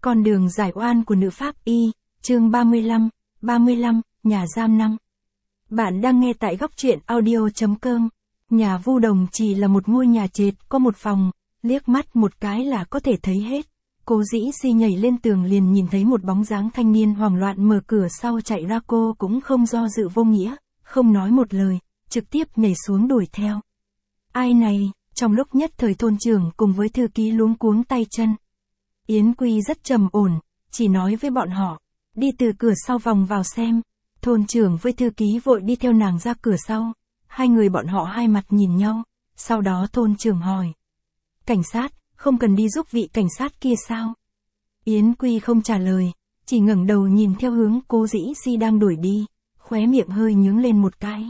Con đường giải oan của nữ pháp y, chương 35, nhà giam 5. Bạn đang nghe tại góc truyện audio.com. Nhà Vu Đồng chỉ là một ngôi nhà trệt có một phòng, liếc mắt một cái là có thể thấy hết. Cô Dĩ Si nhảy lên tường liền nhìn thấy một bóng dáng thanh niên hoảng loạn mở cửa sau chạy ra, cô cũng không do dự vô nghĩa, không nói một lời, trực tiếp nhảy xuống đuổi theo. Ai này? Trong lúc nhất thời thôn trưởng cùng với thư ký luống cuống tay chân. Yến Quy rất trầm ổn, chỉ nói với bọn họ, đi từ cửa sau vòng vào xem. Thôn trưởng với thư ký vội đi theo nàng ra cửa sau, hai người bọn họ hai mặt nhìn nhau, sau đó thôn trưởng hỏi. Cảnh sát, không cần đi giúp vị cảnh sát kia sao? Yến Quy không trả lời, chỉ ngẩng đầu nhìn theo hướng cô Dĩ Si đang đuổi đi, khóe miệng hơi nhướng lên một cái.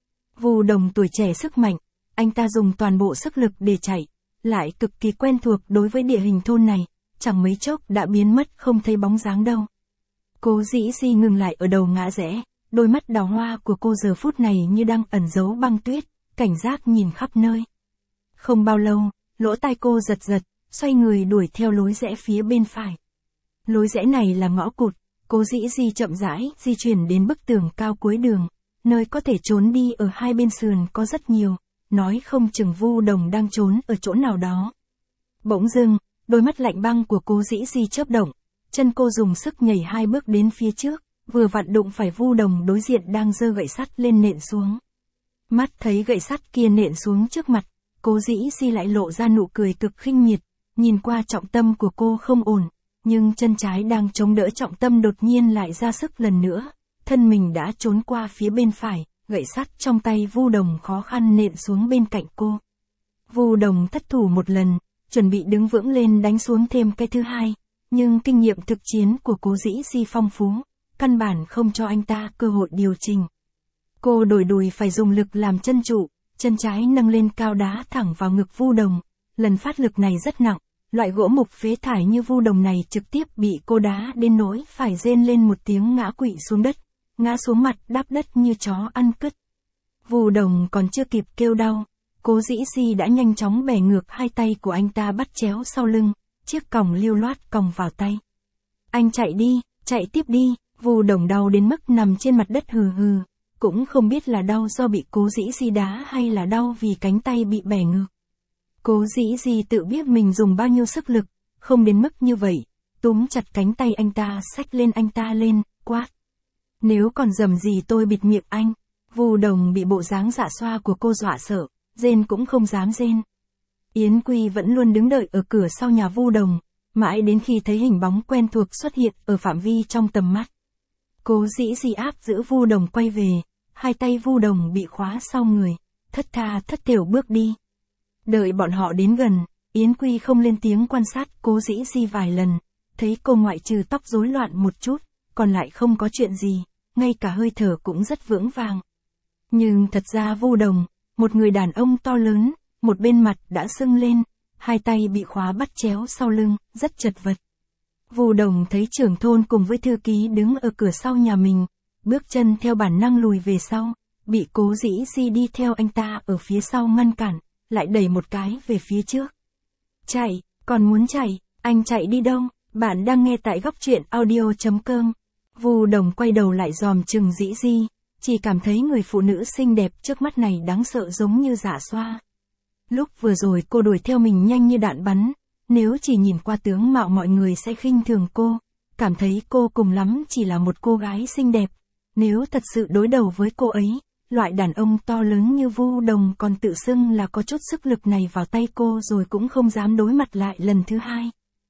Vu Đồng tuổi trẻ sức mạnh, anh ta dùng toàn bộ sức lực để chạy, lại cực kỳ quen thuộc đối với địa hình thôn này, chẳng mấy chốc đã biến mất không thấy bóng dáng đâu. Cô Dĩ Si ngừng lại ở đầu ngã rẽ, đôi mắt đào hoa của cô giờ phút này như đang ẩn giấu băng tuyết, cảnh giác nhìn khắp nơi. Không bao lâu, lỗ tai cô giật giật, xoay người đuổi theo lối rẽ phía bên phải. Lối rẽ này là ngõ cụt, cô Dĩ Si chậm rãi di chuyển đến bức tường cao cuối đường, nơi có thể trốn đi ở hai bên sườn có rất nhiều, nói không chừng Vu Đồng đang trốn ở chỗ nào đó. Bỗng dưng, đôi mắt lạnh băng của cô Dĩ Si chớp động, chân cô dùng sức nhảy hai bước đến phía trước, vừa vặn đụng phải Vu Đồng đối diện đang giơ gậy sắt lên nện xuống. Mắt thấy gậy sắt kia nện xuống trước mặt, cô Dĩ Si lại lộ ra nụ cười cực khinh miệt, nhìn qua trọng tâm của cô không ổn, nhưng chân trái đang chống đỡ trọng tâm đột nhiên lại ra sức lần nữa, thân mình đã trốn qua phía bên phải, gậy sắt trong tay Vu Đồng khó khăn nện xuống bên cạnh cô. Vu Đồng thất thủ một lần, chuẩn bị đứng vững lên đánh xuống thêm cái thứ hai, nhưng kinh nghiệm thực chiến của cô Dĩ Si phong phú, căn bản không cho anh ta cơ hội điều chỉnh. Cô đổi đùi phải dùng lực làm chân trụ, chân trái nâng lên cao đá thẳng vào ngực Vu Đồng, lần phát lực này rất nặng, loại gỗ mục phế thải như Vu Đồng này trực tiếp bị cô đá đến nỗi phải rên lên một tiếng ngã quỵ xuống đất, ngã xuống mặt đáp đất như chó ăn cứt. Vu Đồng còn chưa kịp kêu đau, cô Dĩ Si đã nhanh chóng bẻ ngược hai tay của anh ta bắt chéo sau lưng, chiếc còng lưu loát còng vào tay. Anh chạy đi, chạy tiếp đi. Vu Đồng đau đến mức nằm trên mặt đất hừ hừ, cũng không biết là đau do bị cô Dĩ Si đá hay là đau vì cánh tay bị bẻ ngược. Cô Dĩ Si tự biết mình dùng bao nhiêu sức lực, không đến mức như vậy, túm chặt cánh tay anh ta xách lên anh ta lên, quát. Nếu còn dầm gì tôi bịt miệng anh. Vu Đồng bị bộ dáng dạ xoa của cô dọa sợ, rên cũng không dám rên. Yến Quy vẫn luôn đứng đợi ở cửa sau nhà Vu Đồng, mãi đến khi thấy hình bóng quen thuộc xuất hiện ở phạm vi trong tầm mắt. Cô Dĩ Si áp giữ Vu Đồng quay về, hai tay Vu Đồng bị khóa sau người, thất tha thất thểu bước đi. Đợi bọn họ đến gần, Yến Quy không lên tiếng quan sát cô Dĩ Si vài lần, thấy cô ngoại trừ tóc rối loạn một chút, còn lại không có chuyện gì, ngay cả hơi thở cũng rất vững vàng. Nhưng thật ra Vu Đồng, một người đàn ông to lớn, một bên mặt đã sưng lên, hai tay bị khóa bắt chéo sau lưng, rất chật vật. Vu Đồng thấy trưởng thôn cùng với thư ký đứng ở cửa sau nhà mình, bước chân theo bản năng lùi về sau, bị cô Dĩ Si đi theo anh ta ở phía sau ngăn cản, lại đẩy một cái về phía trước. Chạy, còn muốn chạy, anh chạy đi đâu? Bạn đang nghe tại góc truyện audio.com. Vu Đồng quay đầu lại dòm chừng Dĩ Si, chỉ cảm thấy người phụ nữ xinh đẹp trước mắt này đáng sợ giống như dạ xoa. Lúc vừa rồi cô đuổi theo mình nhanh như đạn bắn, nếu chỉ nhìn qua tướng mạo mọi người sẽ khinh thường cô, cảm thấy cô cùng lắm chỉ là một cô gái xinh đẹp. Nếu thật sự đối đầu với cô ấy, loại đàn ông to lớn như Vu Đồng còn tự xưng là có chút sức lực này vào tay cô rồi cũng không dám đối mặt lại lần thứ hai.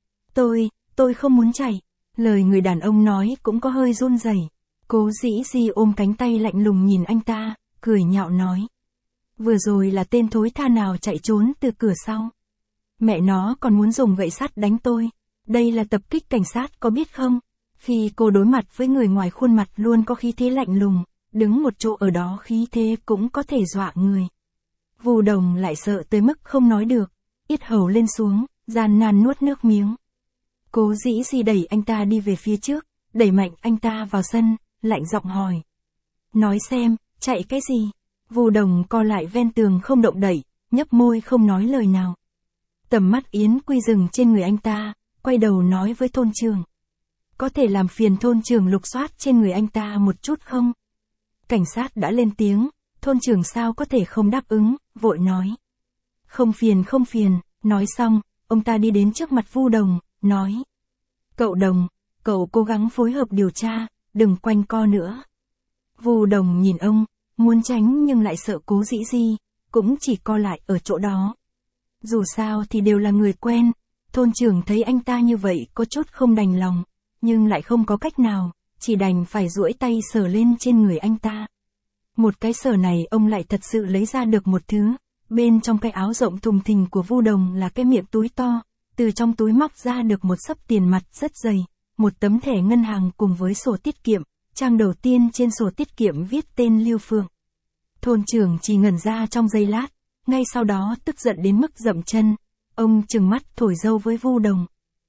Tôi không muốn chạy. Lời người đàn ông nói cũng có hơi run rẩy. Cô Dĩ Si ôm cánh tay lạnh lùng nhìn anh ta, cười nhạo nói. Vừa rồi là tên thối tha nào chạy trốn từ cửa sau. Mẹ nó còn muốn dùng gậy sắt đánh tôi. Đây là tập kích cảnh sát có biết không? Khi cô đối mặt với người ngoài khuôn mặt luôn có khí thế lạnh lùng, đứng một chỗ ở đó khí thế cũng có thể dọa người. Vu Đồng lại sợ tới mức không nói được, yết hầu lên xuống, gian nan nuốt nước miếng. Cô Dĩ Si đẩy anh ta đi về phía trước, đẩy mạnh anh ta vào sân, lạnh giọng hỏi. Nói xem, chạy cái gì? Vu Đồng co lại ven tường không động đậy, nhấp môi không nói lời nào. Tầm mắt Yến Quy dừng trên người anh ta, quay đầu nói với thôn trưởng. Có thể làm phiền thôn trưởng lục soát trên người anh ta một chút không? Cảnh sát đã lên tiếng, thôn trưởng sao có thể không đáp ứng, vội nói. Không phiền, nói xong, ông ta đi đến trước mặt Vu Đồng, nói. Cậu Đồng, cậu cố gắng phối hợp điều tra, đừng quanh co nữa. Vu Đồng nhìn ông, muốn tránh nhưng lại sợ Cố Dĩ Di, cũng chỉ co lại ở chỗ đó. Dù sao thì đều là người quen, thôn trưởng thấy anh ta như vậy có chút không đành lòng, nhưng lại không có cách nào, chỉ đành phải duỗi tay sờ lên trên người anh ta. Một cái sờ này ông lại thật sự lấy ra được một thứ, bên trong cái áo rộng thùng thình của Vu Đồng là cái miệng túi to, từ trong túi móc ra được một xấp tiền mặt rất dày, một tấm thẻ ngân hàng cùng với sổ tiết kiệm, trang đầu tiên trên sổ tiết kiệm viết tên Lưu Phượng. Thôn trưởng chỉ ngẩn ra trong giây lát, ngay sau đó tức giận đến mức dậm chân, ông trừng mắt thổi dâu với Vu Đồng.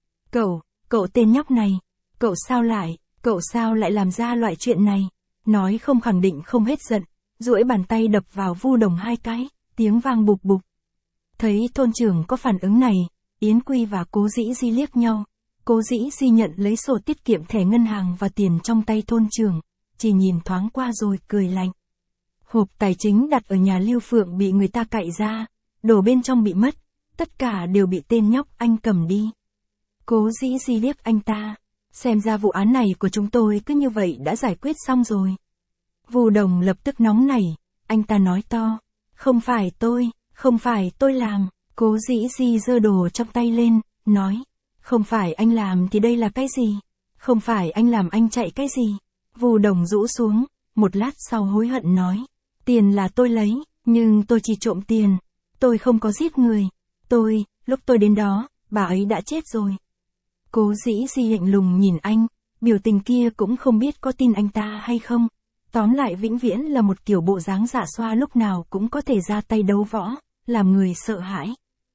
Cậu tên nhóc này, cậu sao lại làm ra loại chuyện này? Nói không khẳng định không hết giận, duỗi bàn tay đập vào Vu Đồng 2 cái, tiếng vang bụp bụp. Thấy thôn trưởng có phản ứng này, Yến Quy và Cố Dĩ Di liếc nhau. Cố Dĩ Di nhận lấy sổ tiết kiệm, thẻ ngân hàng và tiền trong tay thôn trưởng, chỉ nhìn thoáng qua rồi cười lạnh. Hộp tài chính đặt ở nhà Lưu Phượng bị người ta cạy ra, đồ bên trong bị mất, tất cả đều bị tên nhóc anh cầm đi. Cố Dĩ Di liếc anh ta, xem ra vụ án này của chúng tôi cứ như vậy đã giải quyết xong rồi. Vu Đồng lập tức nóng nảy, anh ta nói to, không phải tôi làm. Cố Dĩ Di giơ đồ trong tay lên, nói, không phải anh làm thì đây là cái gì? Không phải anh làm anh chạy cái gì? Vu Đồng rũ xuống, một lát sau hối hận nói, tiền là tôi lấy, nhưng tôi chỉ trộm tiền, tôi không có giết người. Lúc tôi đến đó, bà ấy đã chết rồi. Cố Dĩ Di lạnh lùng nhìn anh, biểu tình kia cũng không biết có tin anh ta hay không. Tóm lại vĩnh viễn là một kiểu bộ dáng dạ xoa lúc nào cũng có thể ra tay đấu võ, làm người sợ hãi.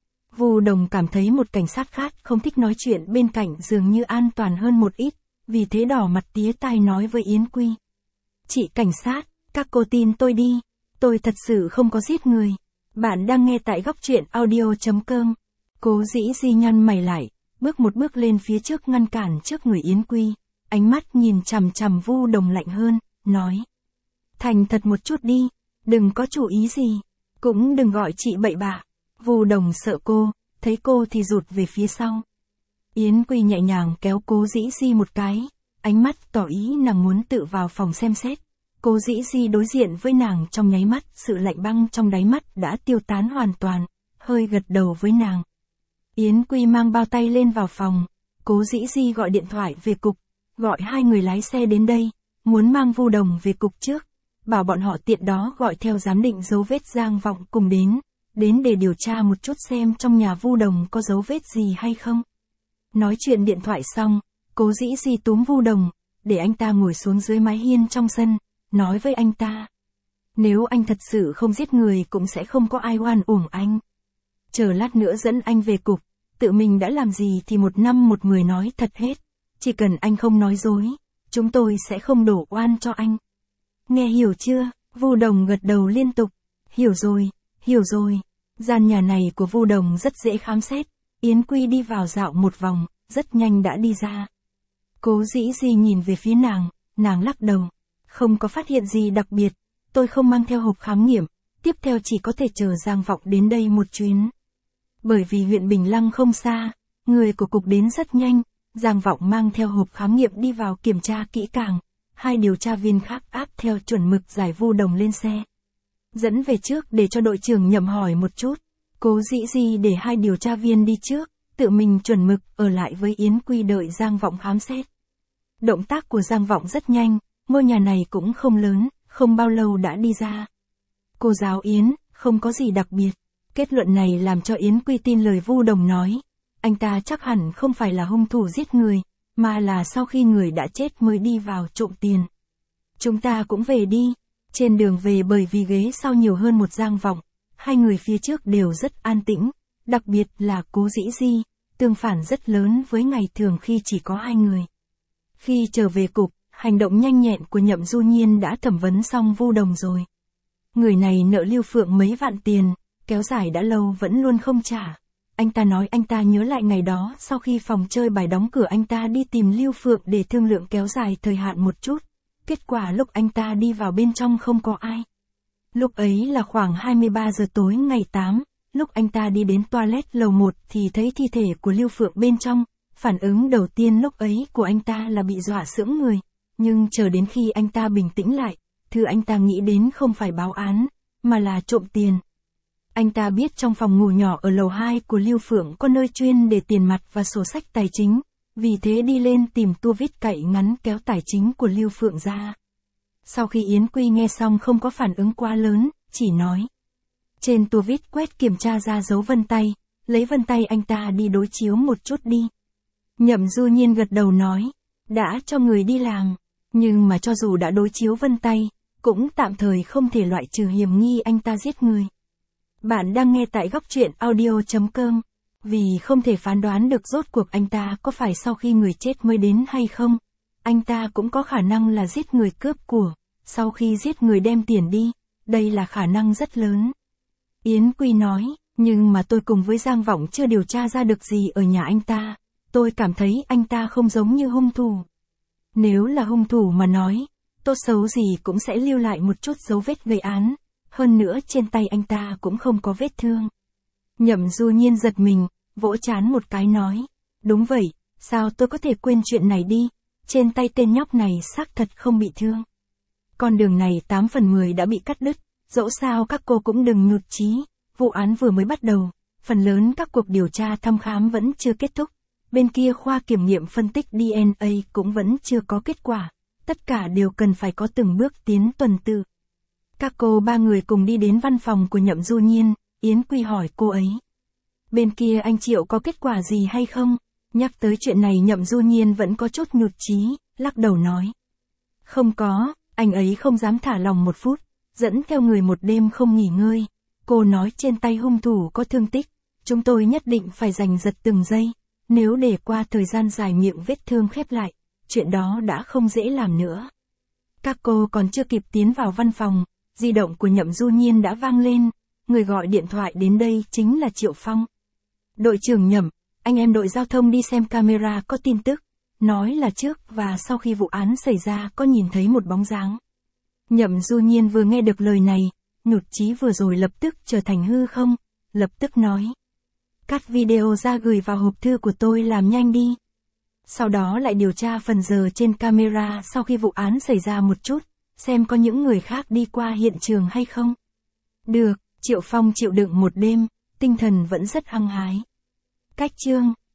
Vu Đồng cảm thấy một cảnh sát khác không thích nói chuyện bên cạnh dường như an toàn hơn một ít, vì thế đỏ mặt tía tai nói với Yến Quy. Chị cảnh sát, các cô tin tôi đi, tôi thật sự không có giết người. Bạn đang nghe tại góc truyện audio.com. Cố Dĩ Di nhăn mày lại, bước một bước lên phía trước ngăn cản trước người Yến Quy, ánh mắt nhìn chằm chằm Vu Đồng lạnh hơn, nói. Thành thật một chút đi, đừng có chủ ý gì, cũng đừng gọi chị bậy bạ. Vu Đồng sợ cô, thấy cô thì rụt về phía sau. Yến Quy nhẹ nhàng kéo Cố Dĩ Di một cái, ánh mắt tỏ ý nàng muốn tự vào phòng xem xét. Cố Dĩ Di đối diện với nàng trong nháy mắt, sự lạnh băng trong đáy mắt đã tiêu tán hoàn toàn, hơi gật đầu với nàng. Yến Quy mang bao tay lên vào phòng, Cố Dĩ Di gọi điện thoại về cục, gọi 2 người lái xe đến đây, muốn mang Vu Đồng về cục trước, bảo bọn họ tiện đó gọi theo giám định dấu vết Giang Vọng cùng đến để điều tra một chút xem trong nhà Vu Đồng có dấu vết gì hay không. Nói chuyện điện thoại xong, Cố Dĩ Di túm Vu Đồng, để anh ta ngồi xuống dưới mái hiên trong sân, nói với anh ta. Nếu anh thật sự không giết người cũng sẽ không có ai oan uổng anh. Chờ lát nữa dẫn anh về cục, tự mình đã làm gì thì 1 năm 1 mười nói thật hết. Chỉ cần anh không nói dối, chúng tôi sẽ không đổ oan cho anh. Nghe hiểu chưa? Vu Đồng gật đầu liên tục. Hiểu rồi. Gian nhà này của Vu Đồng rất dễ khám xét. Yến Quy đi vào dạo một vòng, rất nhanh đã đi ra. Cố Dĩ Di nhìn về phía nàng lắc đầu. Không có phát hiện gì đặc biệt, tôi không mang theo hộp khám nghiệm, tiếp theo chỉ có thể chờ Giang Vọng đến đây một chuyến. Bởi vì huyện Bình Lăng không xa, người của cục đến rất nhanh, Giang Vọng mang theo hộp khám nghiệm đi vào kiểm tra kỹ càng, 2 điều tra viên khác áp theo chuẩn mực giải Vu Đồng lên xe. Dẫn về trước để cho đội trưởng Nhậm hỏi một chút, Cố Dĩ Di để 2 điều tra viên đi trước, tự mình chuẩn mực ở lại với Yến Quy đợi Giang Vọng khám xét. Động tác của Giang Vọng rất nhanh, ngôi nhà này cũng không lớn, không bao lâu đã đi ra. Cô giáo Yến, không có gì đặc biệt. Kết luận này làm cho Yến Quy tin lời Vu Đồng nói. Anh ta chắc hẳn không phải là hung thủ giết người, mà là sau khi người đã chết mới đi vào trộm tiền. Chúng ta cũng về đi. Trên đường về bởi vì ghế sau nhiều hơn một Giang Vọng, 2 người phía trước đều rất an tĩnh, đặc biệt là Cố Dĩ Di, tương phản rất lớn với ngày thường khi chỉ có 2 người. Khi trở về cục, hành động nhanh nhẹn của Nhậm Du Nhiên đã thẩm vấn xong Vu Đồng rồi. Người này nợ Lưu Phượng mấy vạn tiền, kéo dài đã lâu vẫn luôn không trả. anh ta nói anh ta nhớ lại ngày đó sau khi phòng chơi bài đóng cửa anh ta đi tìm Lưu Phượng để thương lượng kéo dài thời hạn một chút. Kết quả lúc anh ta đi vào bên trong không có ai. Lúc ấy là khoảng 23 giờ tối ngày 8, lúc anh ta đi đến toilet lầu 1 thì thấy thi thể của Lưu Phượng bên trong. Phản ứng đầu tiên lúc ấy của anh ta là bị dọa sững người, nhưng chờ đến khi anh ta bình tĩnh lại, thứ anh ta nghĩ đến không phải báo án, mà là trộm tiền. Anh ta biết trong phòng ngủ nhỏ ở lầu 2 của Lưu Phượng có nơi chuyên để tiền mặt và sổ sách tài chính, vì thế đi lên tìm tua vít cậy ngắn kéo tài chính của Lưu Phượng ra. Sau khi Yến Quy nghe xong không có phản ứng quá lớn, chỉ nói. Trên tua vít quét kiểm tra ra dấu vân tay, lấy vân tay anh ta đi đối chiếu một chút đi. Nhậm Du Nhiên gật đầu nói, đã cho người đi làm, nhưng mà cho dù đã đối chiếu vân tay, cũng tạm thời không thể loại trừ hiểm nghi anh ta giết người. Bạn đang nghe tại góc truyện audio.com, vì không thể phán đoán được rốt cuộc anh ta có phải sau khi người chết mới đến hay không. Anh ta cũng có khả năng là giết người cướp của, sau khi giết người đem tiền đi, đây là khả năng rất lớn. Yến Quy nói, nhưng mà tôi cùng với Giang Vọng chưa điều tra ra được gì ở nhà anh ta, tôi cảm thấy anh ta không giống như hung thủ. Nếu là hung thủ mà nói, tốt xấu gì cũng sẽ lưu lại một chút dấu vết gây án, hơn nữa trên tay anh ta cũng không có vết thương. Nhậm Du Nhiên giật mình, vỗ trán một cái nói, đúng vậy, sao tôi có thể quên chuyện này đi, trên tay tên nhóc này xác thật không bị thương. Con đường này 8 phần 10 đã bị cắt đứt, dẫu sao các cô cũng đừng nhụt chí, vụ án vừa mới bắt đầu, phần lớn các cuộc điều tra thăm khám vẫn chưa kết thúc, bên kia khoa kiểm nghiệm phân tích DNA cũng vẫn chưa có kết quả, tất cả đều cần phải có từng bước tiến tuần tự. Các cô 3 người cùng đi đến văn phòng của Nhậm Du Nhiên, Yến Quy hỏi cô ấy. Bên kia anh Triệu có kết quả gì hay không? Nhắc tới chuyện này Nhậm Du Nhiên vẫn có chút nhụt chí, lắc đầu nói. Không có, anh ấy không dám thả lòng một phút, dẫn theo người một đêm không nghỉ ngơi. Cô nói trên tay hung thủ có thương tích, chúng tôi nhất định phải giành giật từng giây, nếu để qua thời gian dài miệng vết thương khép lại, chuyện đó đã không dễ làm nữa. Các cô còn chưa kịp tiến vào văn phòng, di động của Nhậm Du Nhiên đã vang lên, người gọi điện thoại đến đây chính là Triệu Phong. Đội trưởng Nhậm, anh em đội giao thông đi xem camera có tin tức, nói là trước và sau khi vụ án xảy ra có nhìn thấy một bóng dáng. Nhậm Du Nhiên vừa nghe được lời này, nhụt chí vừa rồi lập tức trở thành hư không, lập tức nói. Cắt video ra gửi vào hộp thư của tôi làm nhanh đi. Sau đó lại điều tra phần giờ trên camera sau khi vụ án xảy ra một chút, xem có những người khác đi qua hiện trường hay không. Được, Triệu Phong chịu đựng một đêm, tinh thần vẫn rất hăng hái. Cách chương